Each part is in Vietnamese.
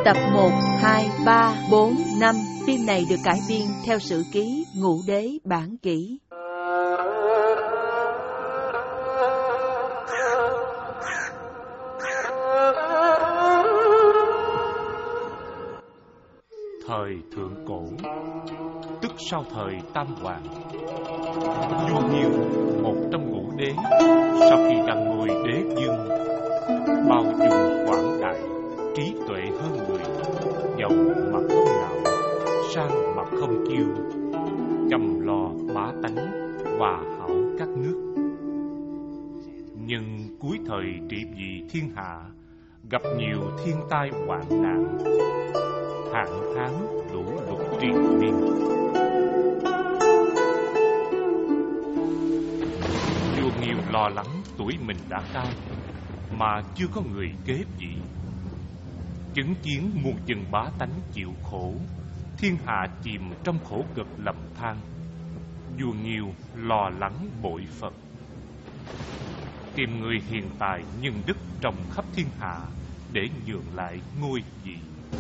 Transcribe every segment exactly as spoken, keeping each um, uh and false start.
Tập một, hai, ba, bốn, năm. Phim này được cải biên theo sử ký Ngũ Đế bản kỷ. Thời thượng cổ, tức sau thời Tam Hoàng, vua Nghiêu, một trong ngũ đế, sau khi đăng ngôi đế vương, bao dung quảng đại, trí tuệ hơn người, giàu mà không ngạo, sang mà không kiêu, chăm lo bá tánh, hòa hảo các nước. Nhưng cuối thời trị vì thiên hạ, gặp nhiều thiên tai hoạn nạn, hạn hán lũ lụt triền miên. Vua Nghiêu lo lắng tuổi mình đã cao mà chưa có người kế vị, chứng kiến muôn dân bá tánh chịu khổ, thiên hạ chìm trong khổ cực lầm than. Vua Nghiêu lo lắng bội Phật, tìm người hiền tài nhân đức trong khắp thiên hạ để nhường lại ngôi vị.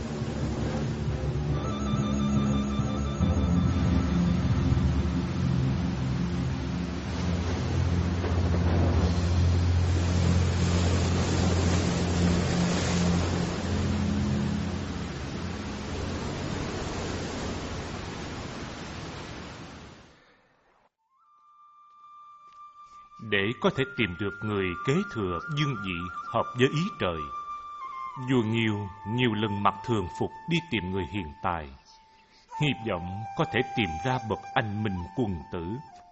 Để có thể tìm được người kế thừa vương vị hợp với ý trời, vua Nghiêu nhiều lần mặc thường phục đi tìm người hiền tài, hy vọng có thể tìm ra bậc anh minh quân tử.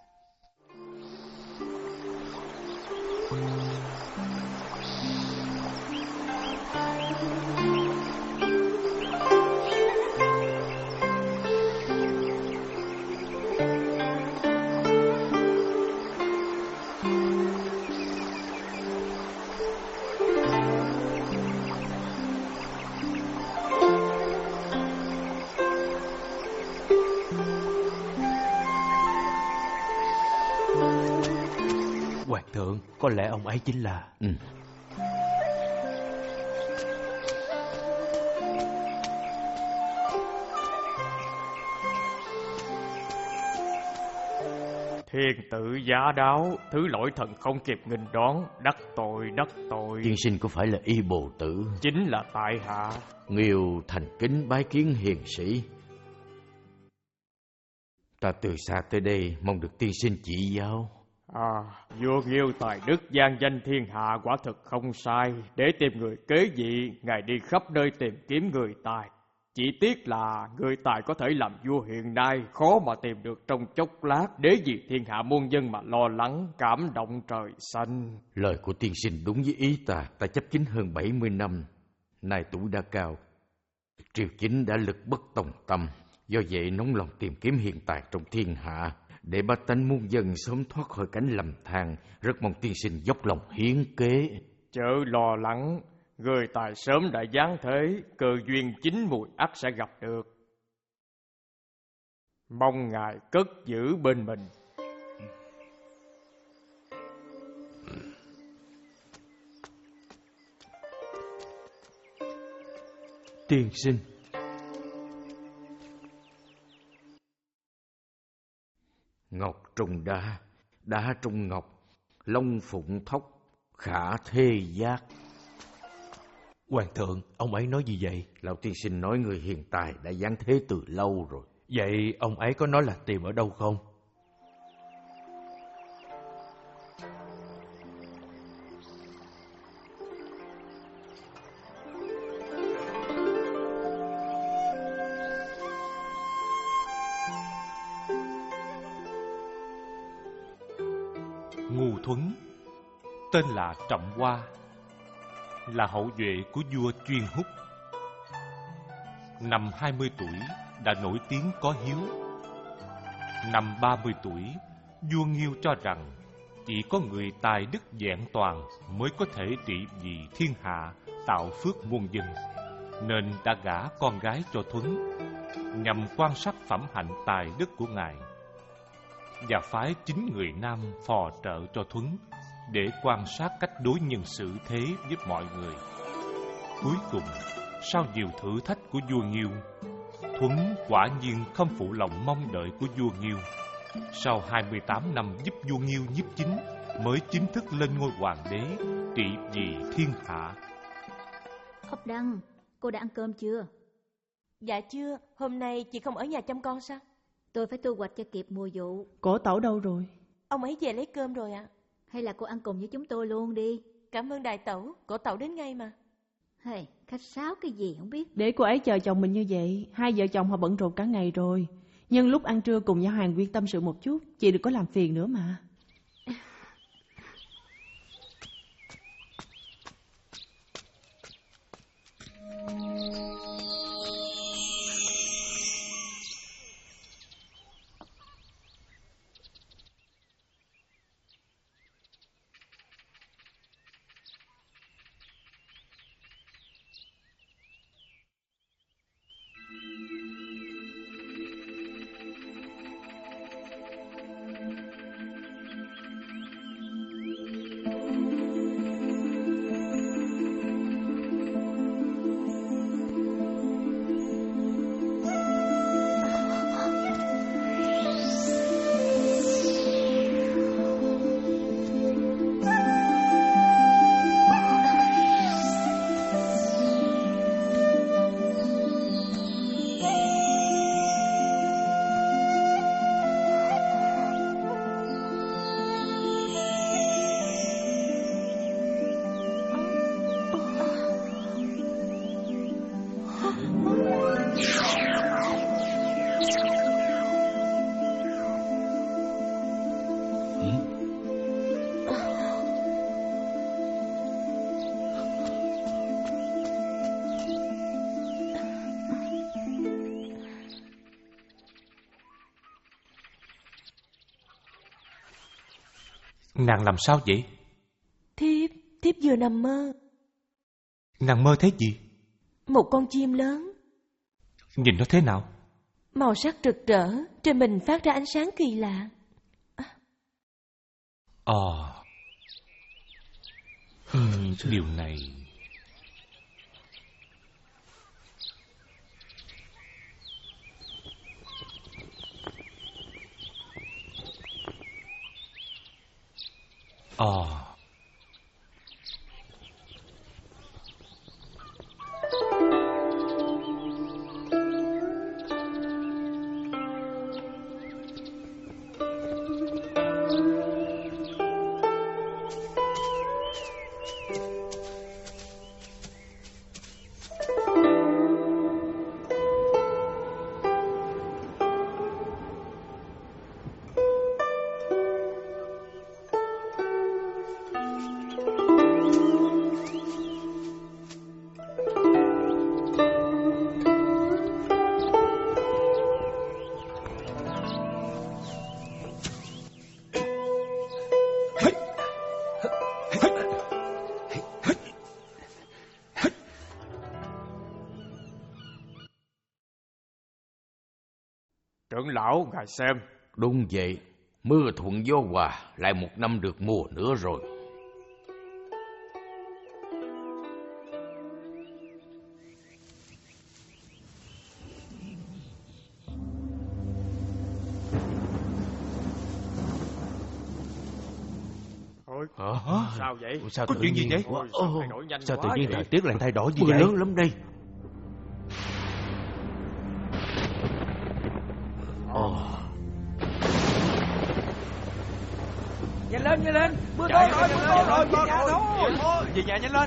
Hoàng thượng, có lẽ ông ấy chính là... Ừ. Thiên tử giả đáo, thứ lỗi thần không kịp nghênh đón, đắc tội đắc tội. Tiên sinh có phải là y bồ tử? Chính là tại hạ. Nghiêu thành kính bái kiến hiền sĩ. Ta từ xa tới đây mong được tiên sinh chỉ giáo. À, vua Nghiêu tài đức gian danh thiên hạ quả thực không sai. Để tìm người kế vị, ngài đi khắp nơi tìm kiếm người tài. Chỉ tiếc là người tài có thể làm vua hiện nay khó mà tìm được trong chốc lát. Để vì thiên hạ muôn dân mà lo lắng, cảm động trời xanh. Lời của tiên sinh đúng với ý ta. Ta chấp chính hơn bảy mươi năm, nay tuổi đã cao, triều chính đã lực bất tòng tâm. Do vậy nóng lòng tìm kiếm hiện tài trong thiên hạ, để bá tánh muôn dân sớm thoát khỏi cảnh lầm than. Rất mong tiên sinh dốc lòng hiến kế. Chớ lo lắng, người tài sớm đã giáng thế, cơ duyên chín mùi ắt sẽ gặp được. Mong ngài cất giữ bên mình. Tiên sinh. Ngọc trùng đá, đá trùng ngọc, long phụng thóc, khả thê giác. Hoàng thượng, ông ấy nói gì vậy? Lão tiên sinh nói người hiền tài đã giáng thế từ lâu rồi. Vậy ông ấy có nói là tìm ở đâu không? Ngu Thuấn, tên là Trọng Hoa, là hậu duệ của vua Chuyên Húc. Năm hai mươi tuổi đã nổi tiếng có hiếu. Năm ba mươi tuổi, vua Nghiêu cho rằng chỉ có người tài đức vẹn toàn mới có thể trị vì thiên hạ, tạo phước muôn dân, nên đã gả con gái cho Thuấn nhằm quan sát phẩm hạnh tài đức của ngài, và phái chín người nam phò trợ cho Thuấn để quan sát cách đối nhân xử thế với mọi người. Cuối cùng, sau nhiều thử thách của vua Nghiêu, Thuấn quả nhiên không phụ lòng mong đợi của vua Nghiêu. Sau hai mươi tám năm giúp vua Nghiêu nhiếp chính, mới chính thức lên ngôi hoàng đế, trị vì thiên hạ. Ốc Đăng, cô đã ăn cơm chưa? Dạ chưa, hôm nay chị không ở nhà chăm con sao? Tôi phải thu hoạch cho kịp mùa vụ. Cổ Tẩu đâu rồi? Ông ấy về lấy cơm rồi ạ. À? Hay là cô ăn cùng với chúng tôi luôn đi. Cảm ơn đại tẩu, cổ tẩu đến ngay mà. Hey, khách sáo cái gì không biết. Để cô ấy chờ chồng mình như vậy, hai vợ chồng họ bận rộn cả ngày rồi. Nhưng lúc ăn trưa cùng nhau Hàng Viên tâm sự một chút, chị đừng có làm phiền nữa mà. Nàng làm sao vậy? Thiếp, thiếp vừa nằm mơ. Nàng mơ thấy gì? Một con chim lớn. Nhìn nó thế nào? Màu sắc rực rỡ, trên mình phát ra ánh sáng kỳ lạ. Ờ à. uhm, Điều này... Ờ à. Trưởng lão, ngài xem. Đúng vậy, mưa thuận gió hòa, lại một năm được mùa nữa rồi. Ôi, Hả? sao vậy? Sao Có tự chuyện gì nhiên- vậy? Ôi, sao thay đổi nhanh Sao quá tự nhiên vậy? thời tiết lại thay đổi gì Mưa vậy? lớn lắm đây. Ồ. Nhanh lên, nhanh lên, mưa to Chạy rồi, lên, mưa nhanh to lên, rồi, nhanh về lên, nhà nhanh thôi. lên. Về nhà nhanh lên.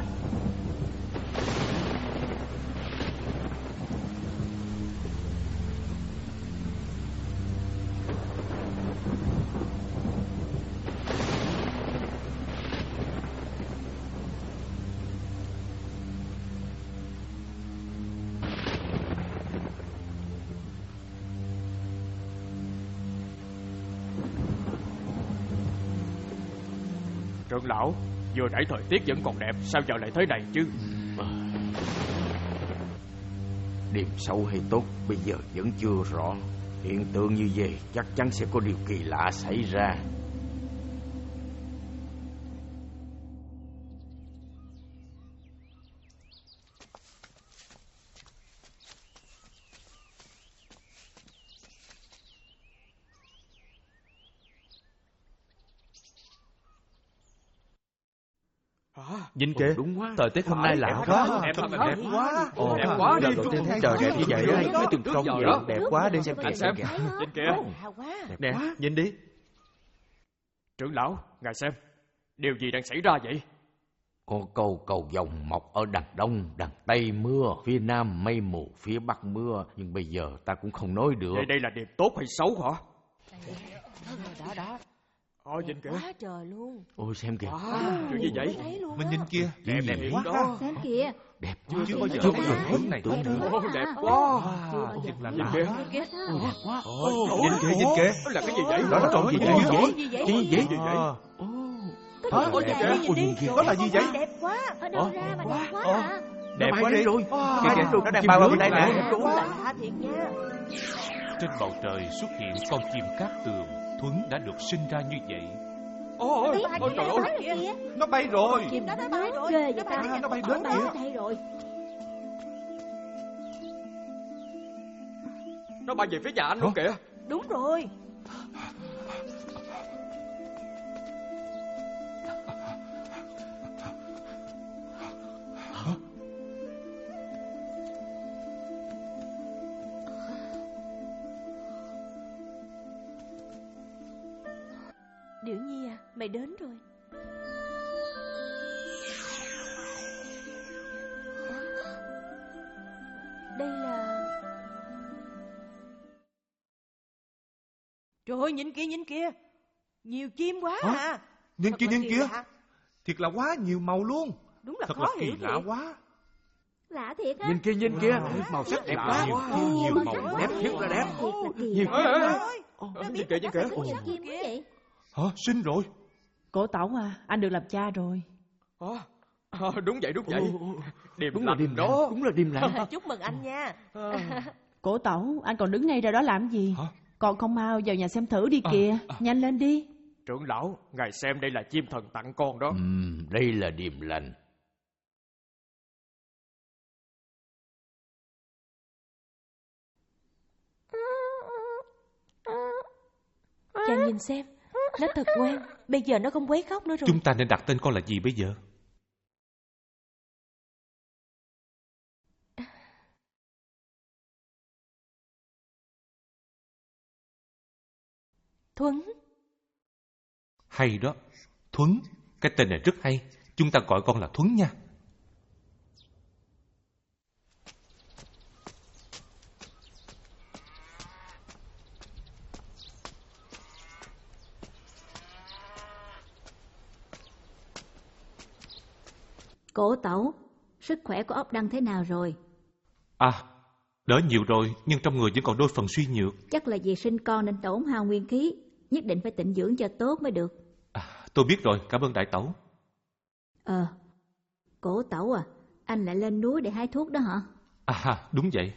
Trưởng lão, vừa nãy thời tiết vẫn còn đẹp, sao giờ lại thế này chứ? Điểm xấu hay tốt bây giờ vẫn chưa rõ. Hiện tượng như vậy chắc chắn sẽ có điều kỳ lạ xảy ra. Nhìn kìa, đúng quá. thời tiết hôm nay lạ quá. quá. Đẹp thật, Đẹp đẹp quá. Ồ, Đẹp quá đi. lần đầu tiên thấy trời đẹp như vậy á, mấy tuần công vậy đẹp quá, đi xem kìa. Anh xem, kìa. nhìn kìa. Đẹp nè, nhìn đi. Trưởng lão, ngài xem, điều gì đang xảy ra vậy? Con cầu cầu vồng mọc ở đằng đông, đằng tây mưa, phía nam mây mù, phía bắc mưa. Nhưng bây giờ ta cũng không nói được. Đây đây là điểm tốt hay xấu hả? Đó đó. Ồ, nhìn kìa. Quá trời luôn. Ôi xem kìa. Wow, chuyện gì vậy? Thấy luôn Mình á. nhìn kia, Đẹp đẹp đẹp quá. Đó. Xem kìa. Đẹp Chưa chưa bao giờ Chưa thấy bao giờ hình này tưởng nữa. Ồ, đẹp quá. Wow, thật là Nhìn lạ. kìa. Kìa. Ôi, nhìn kìa, nhìn kìa. Đó là cái gì vậy? Đó là con gì Gì vậy? vậy? Gì vậy? Gì vậy? Gì vậy? À, Có Ôi, gì kìa. vậy? Ôi, nhìn kìa. Trời Đó là ơi, gì vậy? Đẹp quá. Ở đâu ra mà đẹp quá hả? đẹp Nó quá bay đi. rồi. Kìa kìa, nó đang bay qua bên đây nè. Lạ thiệt nha. Trên bầu trời xuất hiện con chim cát tường. Thuấn đã được sinh ra như vậy. Ôi, Ý, ôi trời ơi. nói rồi kìa. Nó bay rồi. Chim đó nó bay rồi. Ghê vậy ta. Nó bay Nó đến bay kìa. ở đây rồi. Nó bay về phía nhà anh luôn kìa. Đúng rồi. Điểu Nhi à, mày đến rồi. Đây là... Trời ơi, nhìn kia, nhìn kia. Nhiều chim quá à. Nhìn Thật kia, là nhìn kỳ kia. lạ. Thiệt là quá nhiều màu luôn. Đúng là Thật khó là kỳ hiểu lạ thiệt. quá. Lạ thiệt á. Nhìn kia nhìn kia. Màu sắc đẹp Lạ quá. quá. Nhiều, nhiều Ôi, màu trời ơi. Đẹp thiệt là đẹp. Thiệt là kỳ Nhiều. Ê, ê, lạ. ê. Ờ, nhìn kìa, nhìn kìa. Có nhiều chim quá vậy. Hả, sinh rồi. Cổ Tẩu à, anh được làm cha rồi. Ờ, ờ, đúng vậy, đúng vậy. Điềm Đúng là lành điềm đó. lành. Đúng là điềm lành. Chúc mừng anh nha. Cổ Tẩu, anh còn đứng ngay ra đó làm gì? Hả? Còn không mau vào nhà xem thử đi kìa. Nhanh lên đi. Trưởng lão, ngài xem đây là chim thần tặng con đó. Ừm, đây là điềm lành. Chàng nhìn xem, nó thật ngoan. Bây giờ nó không quấy khóc nữa rồi. Chúng ta nên đặt tên con là gì bây giờ? Thuấn. Hay đó. Thuấn. Cái tên này rất hay. Chúng ta gọi con là Thuấn nha. Cổ Tẩu, sức khỏe của ốc đăng thế nào rồi? À, đỡ nhiều rồi, nhưng trong người vẫn còn đôi phần suy nhược. Chắc là vì sinh con nên tổn hao nguyên khí. Nhất định phải tịnh dưỡng cho tốt mới được. À, tôi biết rồi, cảm ơn đại tẩu. Ờ, Cổ Tẩu à, anh lại lên núi để hái thuốc đó hả? À, đúng vậy.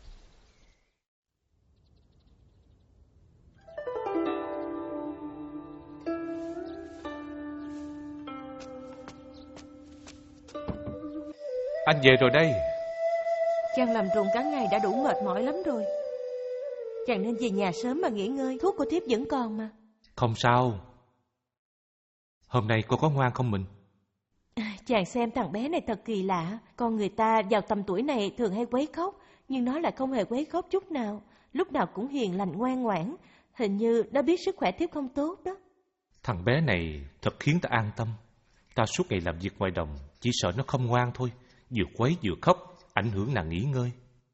Anh về rồi đây. Chàng làm ruộng cả ngày đã đủ mệt mỏi lắm rồi. Chàng nên về nhà sớm mà nghỉ ngơi. Thuốc của thiếp vẫn còn mà. Không sao. Hôm nay cô có ngoan không mình? À, chàng xem thằng bé này thật kỳ lạ. Con người ta vào tầm tuổi này thường hay quấy khóc, nhưng nó lại không hề quấy khóc chút nào. Lúc nào cũng hiền lành ngoan ngoãn. Hình như nó biết sức khỏe thiếp không tốt đó. Thằng bé này thật khiến ta an tâm. Ta suốt ngày làm việc ngoài đồng, chỉ sợ nó không ngoan thôi. Vừa quấy vừa khóc, ảnh hưởng nàng nghỉ ngơi.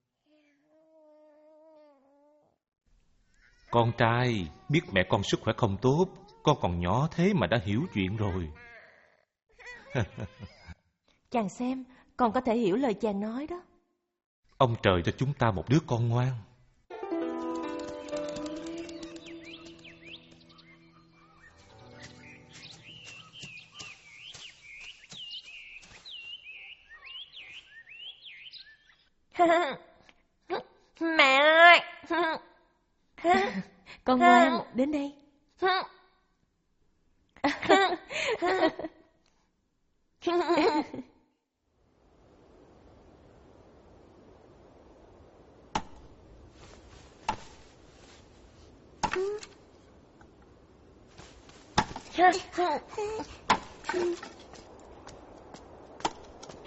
Con trai, biết mẹ con sức khỏe không tốt, con còn nhỏ thế mà đã hiểu chuyện rồi. Chàng xem, con có thể hiểu lời chàng nói đó. Ông trời cho chúng ta một đứa con ngoan. Mẹ ơi! Con ngoan, đến đây.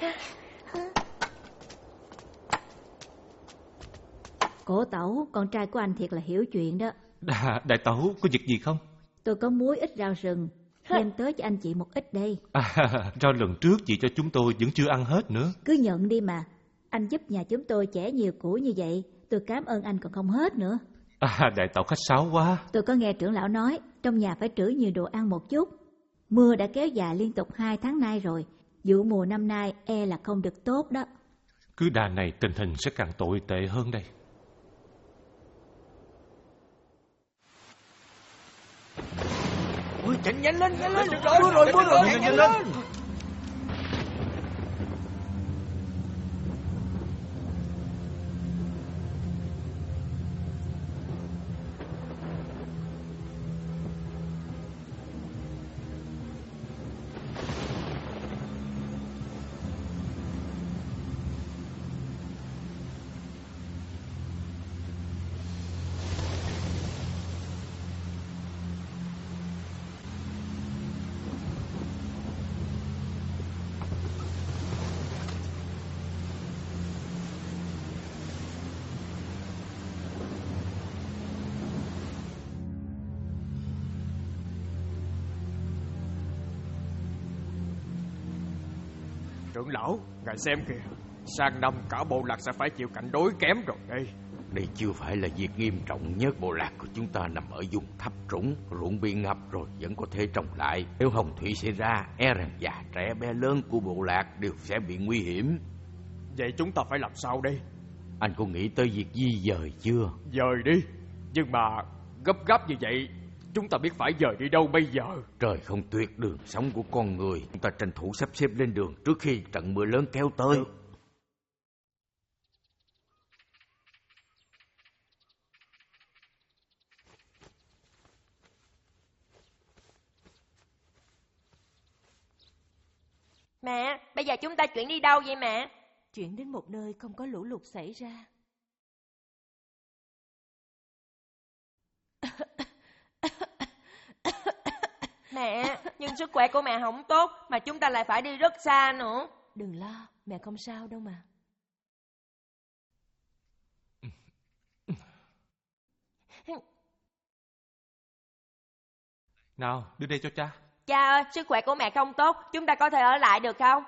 Cổ Tẩu, con trai của anh thiệt là hiểu chuyện đó. Đà, đại tẩu có việc gì không? Tôi có muối ít rau rừng, đem tới cho anh chị một ít đây. À, rau lần trước chị cho chúng tôi vẫn chưa ăn hết nữa. Cứ nhận đi mà. Anh giúp nhà chúng tôi chẻ nhiều củi như vậy, tôi cảm ơn anh còn không hết nữa. À, đại tẩu khách sáo quá. Tôi có nghe trưởng lão nói trong nhà phải trữ nhiều đồ ăn một chút. Mưa đã kéo dài liên tục hai tháng nay rồi, vụ mùa năm nay e là không được tốt đó. Cứ đà này tình hình sẽ càng tồi tệ hơn đây. Ôi, chạy nhanh lên, nhanh lên. Mưa rồi, mưa rồi, nhanh, nhanh lên. Trưởng lão, ngài xem kìa, sang năm cả bộ lạc sẽ phải chịu cảnh đói kém rồi đây. Đây chưa phải là việc nghiêm trọng nhất. Bộ lạc của chúng ta nằm ở vùng thấp trũng, ruộng bị ngập rồi vẫn có thể trồng lại. Nếu hồng thủy xảy ra, e rằng già trẻ bé lớn của bộ lạc đều sẽ bị nguy hiểm. Vậy chúng ta phải làm sao đây? Anh có nghĩ tới việc di dời chưa? Dời đi. Nhưng mà gấp gáp như vậy, chúng ta biết phải dời đi đâu bây giờ? Trời không tuyệt đường sống của con người. Chúng ta tranh thủ sắp xếp lên đường trước khi trận mưa lớn kéo tới. Được. Mẹ, bây giờ chúng ta chuyển đi đâu vậy mẹ? Chuyển đến một nơi không có lũ lụt xảy ra. Mẹ, nhưng sức khỏe của mẹ không tốt mà chúng ta lại phải đi rất xa nữa. Đừng lo, mẹ không sao đâu mà. Nào, đưa đây cho cha. Cha ơi, sức khỏe của mẹ không tốt, chúng ta có thể ở lại được không?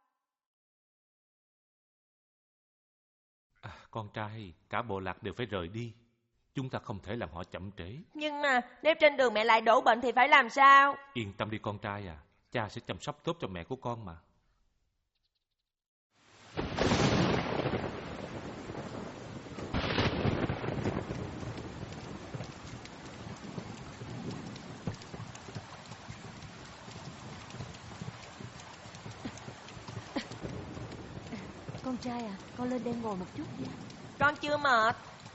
À, con trai, cả bộ lạc đều phải rời đi. Chúng ta không thể làm họ chậm trễ. Nhưng mà nếu trên đường mẹ lại đổ bệnh thì phải làm sao? Yên tâm đi con trai à, cha sẽ chăm sóc tốt cho mẹ của con mà. Con trai à, con lên đây ngồi một chút nha. Con chưa mệt.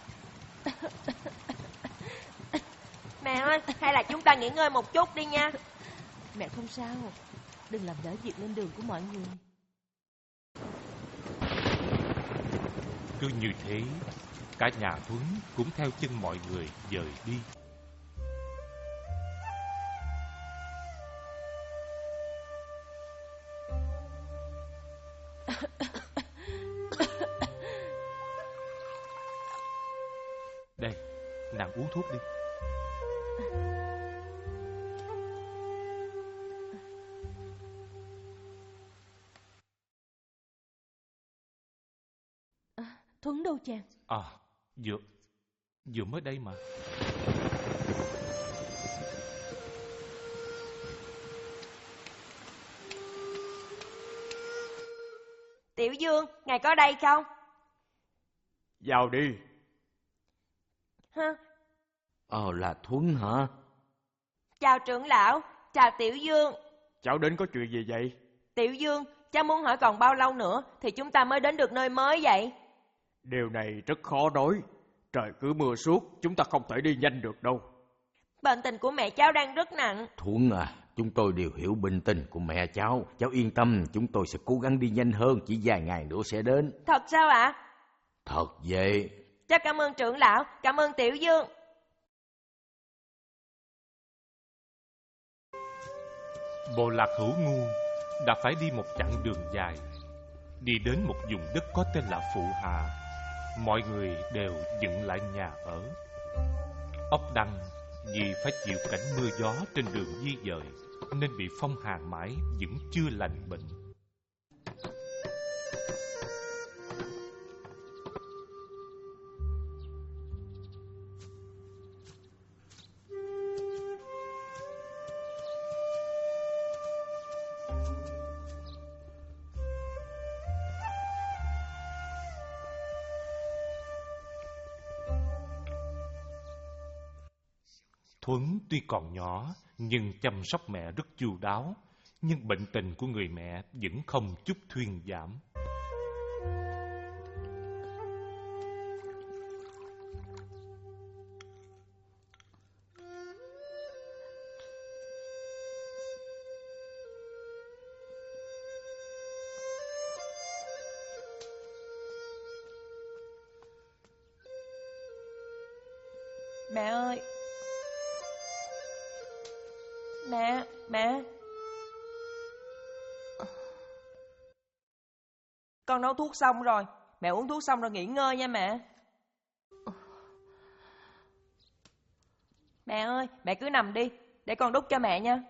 Mẹ ơi, hay là chúng ta nghỉ ngơi một chút đi nha. Mẹ không sao, đừng làm đỡ việc lên đường của mọi người. Cứ như thế, cả nhà Thuấn cũng theo chân mọi người dời đi. Đây, nàng uống thuốc đi. À, Thuấn đâu chàng? À, vừa, vừa mới đây mà. Tiểu Dương, ngài có đây không? Vào đi. Hả? Ờ, là Thuấn hả? Chào trưởng lão, chào Tiểu Dương. Cháu đến có chuyện gì vậy? Tiểu Dương, cháu muốn hỏi còn bao lâu nữa thì chúng ta mới đến được nơi mới vậy? Điều này rất khó nói. Trời cứ mưa suốt, chúng ta không thể đi nhanh được đâu. Bệnh tình của mẹ cháu đang rất nặng. Thuấn à, chúng tôi đều hiểu bệnh tình của mẹ cháu. Cháu yên tâm, chúng tôi sẽ cố gắng đi nhanh hơn, chỉ vài ngày nữa sẽ đến. Thật sao ạ? Thật vậy. Cháu cảm ơn trưởng lão, cảm ơn Tiểu Dương. Bộ lạc Hữu Ngu đã phải đi một chặng đường dài. đi đến một vùng đất có tên là Phụ Hà. Mọi người đều dựng lại nhà ở. Ốc Đăng vì phải chịu cảnh mưa gió trên đường di dời nên bị phong hàn mãi vẫn chưa lành bệnh. Thuấn tuy còn nhỏ nhưng chăm sóc mẹ rất chu đáo, nhưng bệnh tình của người mẹ vẫn không chút thuyên giảm. Mẹ ơi! Mẹ, mẹ. Con nấu thuốc xong rồi. Mẹ uống thuốc xong rồi nghỉ ngơi nha mẹ. Mẹ ơi, mẹ cứ nằm đi, để con đút cho mẹ nha.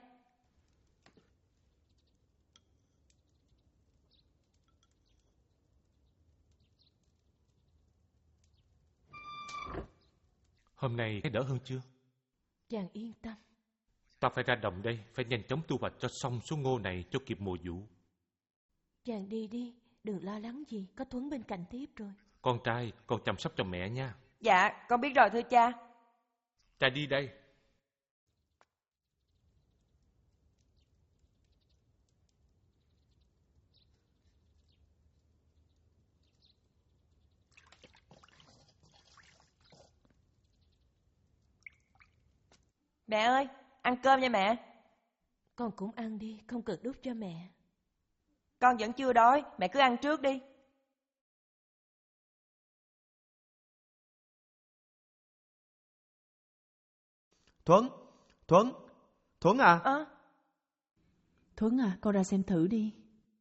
Hôm nay thấy đỡ hơn chưa? Chàng yên tâm. Ta phải ra đồng đây, phải nhanh chóng thu hoạch cho xong số ngô này cho kịp mùa vụ. Chàng đi đi, đừng lo lắng gì, có Thuấn bên cạnh tiếp rồi. Con trai, con chăm sóc cho mẹ nha. Dạ, con biết rồi thưa cha. Cha đi đây. Mẹ ơi, ăn cơm nha mẹ. Con cũng ăn đi, không cần đút cho mẹ. Con vẫn chưa đói, mẹ cứ ăn trước đi. Thuấn, Thuấn, Thuấn à? À. Thuấn à, con ra xem thử đi.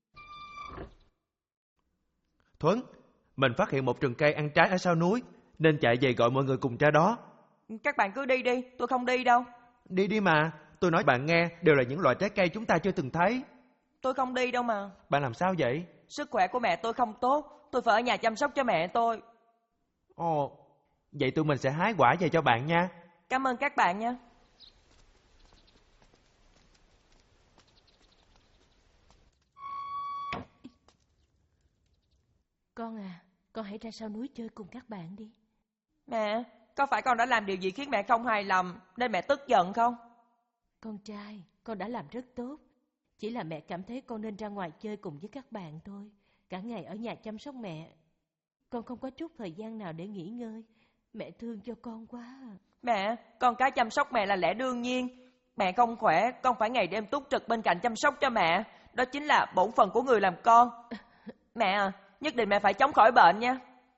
Thuấn, mình phát hiện một rừng cây ăn trái ở sau núi, nên chạy về gọi mọi người cùng ra đó. Các bạn cứ đi đi, tôi không đi đâu. Đi đi mà, tôi nói bạn nghe, đều là những loại trái cây chúng ta chưa từng thấy. Tôi không đi đâu mà. Bạn làm sao vậy? Sức khỏe của mẹ tôi không tốt, tôi phải ở nhà chăm sóc cho mẹ tôi. Ồ, vậy tụi mình sẽ hái quả về cho bạn nha. Cảm ơn các bạn nha. Con à, con hãy ra sau núi chơi cùng các bạn đi. Mẹ, có phải con đã làm điều gì khiến mẹ không hài lòng nên mẹ tức giận không? Con trai, con đã làm rất tốt. Chỉ là mẹ cảm thấy con nên ra ngoài chơi cùng với các bạn thôi. Cả ngày ở nhà chăm sóc mẹ, con không có chút thời gian nào để nghỉ ngơi. Mẹ thương cho con quá. Mẹ, con cái chăm sóc mẹ là lẽ đương nhiên. Mẹ không khỏe, con phải ngày đêm túc trực bên cạnh chăm sóc cho mẹ. Đó chính là bổn phận của người làm con. Mẹ à, nhất định mẹ phải chống khỏi bệnh nha.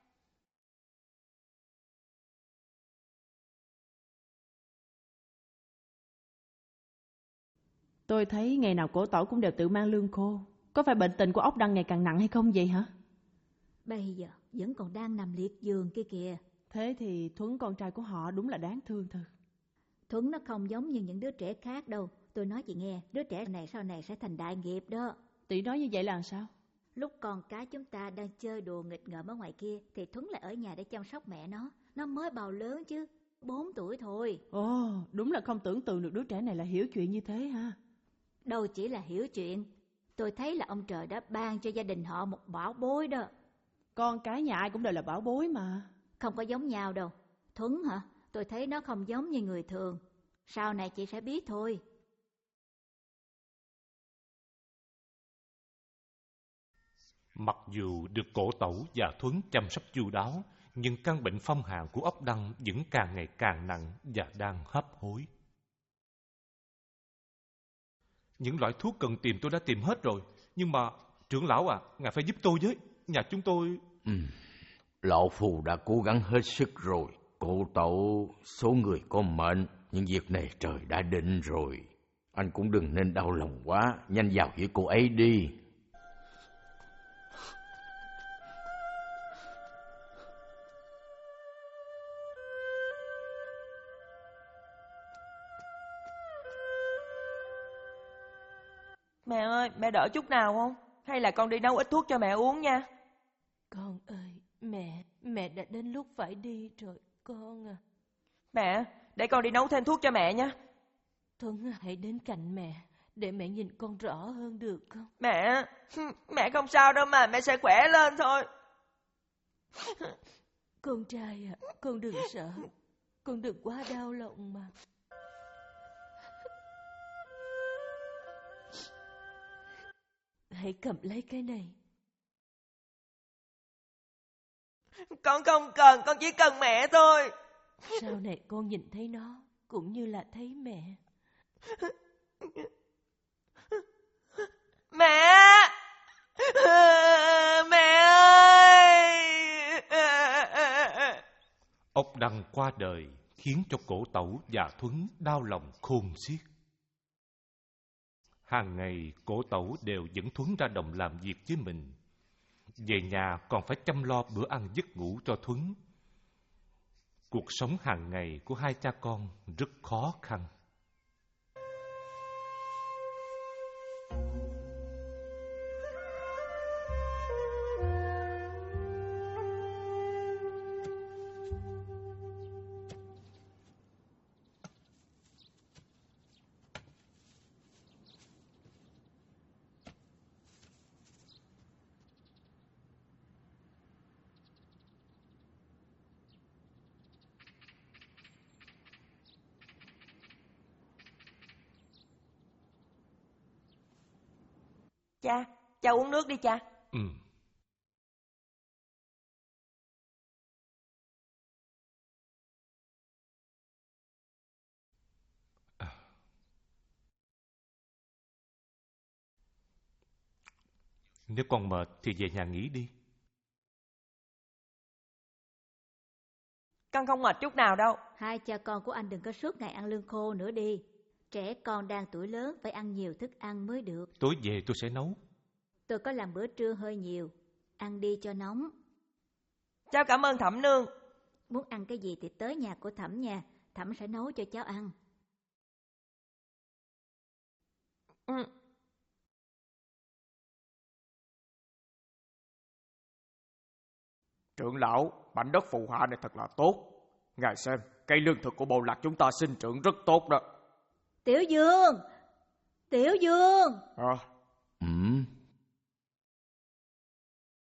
Tôi thấy ngày nào cổ tỏi cũng đều tự mang lương khô. Có phải bệnh tình của Ốc Đăng ngày càng nặng hay không vậy hả? Bây giờ vẫn còn đang nằm liệt giường kia kìa. Thế thì Thuấn con trai của họ đúng là đáng thương thật. Thuấn nó không giống như những đứa trẻ khác đâu. Tôi nói chị nghe, đứa trẻ này sau này sẽ thành đại nghiệp đó. Tỷ nói như vậy là sao? Lúc con cái chúng ta đang chơi đùa nghịch ngợm ở ngoài kia thì Thuấn lại ở nhà để chăm sóc mẹ nó. Nó mới bào lớn chứ, bốn tuổi thôi. Ồ, đúng là không tưởng tượng được đứa trẻ này là hiểu chuyện như thế ha. Đâu chỉ là hiểu chuyện. Tôi thấy là ông trời đã ban cho gia đình họ một bảo bối đó. Con cái nhà ai cũng đều là bảo bối mà. Không có giống nhau đâu. Thuấn hả? Tôi thấy nó không giống như người thường. Sau này chị sẽ biết thôi. Mặc dù được Cổ Tẩu và Thuấn chăm sóc chu đáo, nhưng căn bệnh phong hàn của Ốc Đăng vẫn càng ngày càng nặng và đang hấp hối. Những loại thuốc cần tìm tôi đã tìm hết rồi, nhưng mà trưởng lão à, ngài phải giúp tôi với. Nhà chúng tôi... Ừ, lão phù đã cố gắng hết sức rồi. Cổ Tẩu, số người có mệnh, nhưng việc này trời đã định rồi. Anh cũng đừng nên đau lòng quá, nhanh vào với cô ấy đi. ơi, mẹ đỡ chút nào không? Hay là con đi nấu ít thuốc cho mẹ uống nha. Con ơi, mẹ, mẹ đã đến lúc phải đi rồi, con à. Mẹ, để con đi nấu thêm thuốc cho mẹ nha. Tuấn hãy đến cạnh mẹ, để mẹ nhìn con rõ hơn được không? Mẹ, mẹ không sao đâu mà, mẹ sẽ khỏe lên thôi. Con trai à, con đừng sợ, con đừng quá đau lòng mà. Hãy cầm lấy cái này. Con không cần, con chỉ cần mẹ thôi. Sau này con nhìn thấy nó cũng như là thấy mẹ. Mẹ! Mẹ ơi! Ốc Đăng qua đời khiến cho Cổ Tẩu và Thuấn đau lòng khôn xiết. Hàng ngày Cổ Tẩu đều dẫn Thuấn ra đồng làm việc với mình. Về nhà còn phải chăm lo bữa ăn giấc ngủ cho Thuấn. Cuộc sống hàng ngày của hai cha con rất khó khăn. Cha, cha uống nước đi cha. Ừ. À. Nếu con mệt thì về nhà nghỉ đi. Con không mệt chút nào đâu. Hai cha con của anh đừng có suốt ngày ăn lương khô nữa đi. Trẻ con đang tuổi lớn phải ăn nhiều thức ăn mới được. Tối về tôi sẽ nấu. Tôi có làm bữa trưa hơi nhiều. Ăn đi cho nóng. Cháu cảm ơn Thẩm nương. Muốn ăn cái gì thì tới nhà của Thẩm nha. Thẩm sẽ nấu cho cháu ăn. Ừ. Trưởng lão, mảnh đất phù hạ này thật là tốt. Ngài xem, cây lương thực của bộ lạc chúng ta sinh trưởng rất tốt đó. Tiểu Dương! Tiểu Dương! À. Ừ.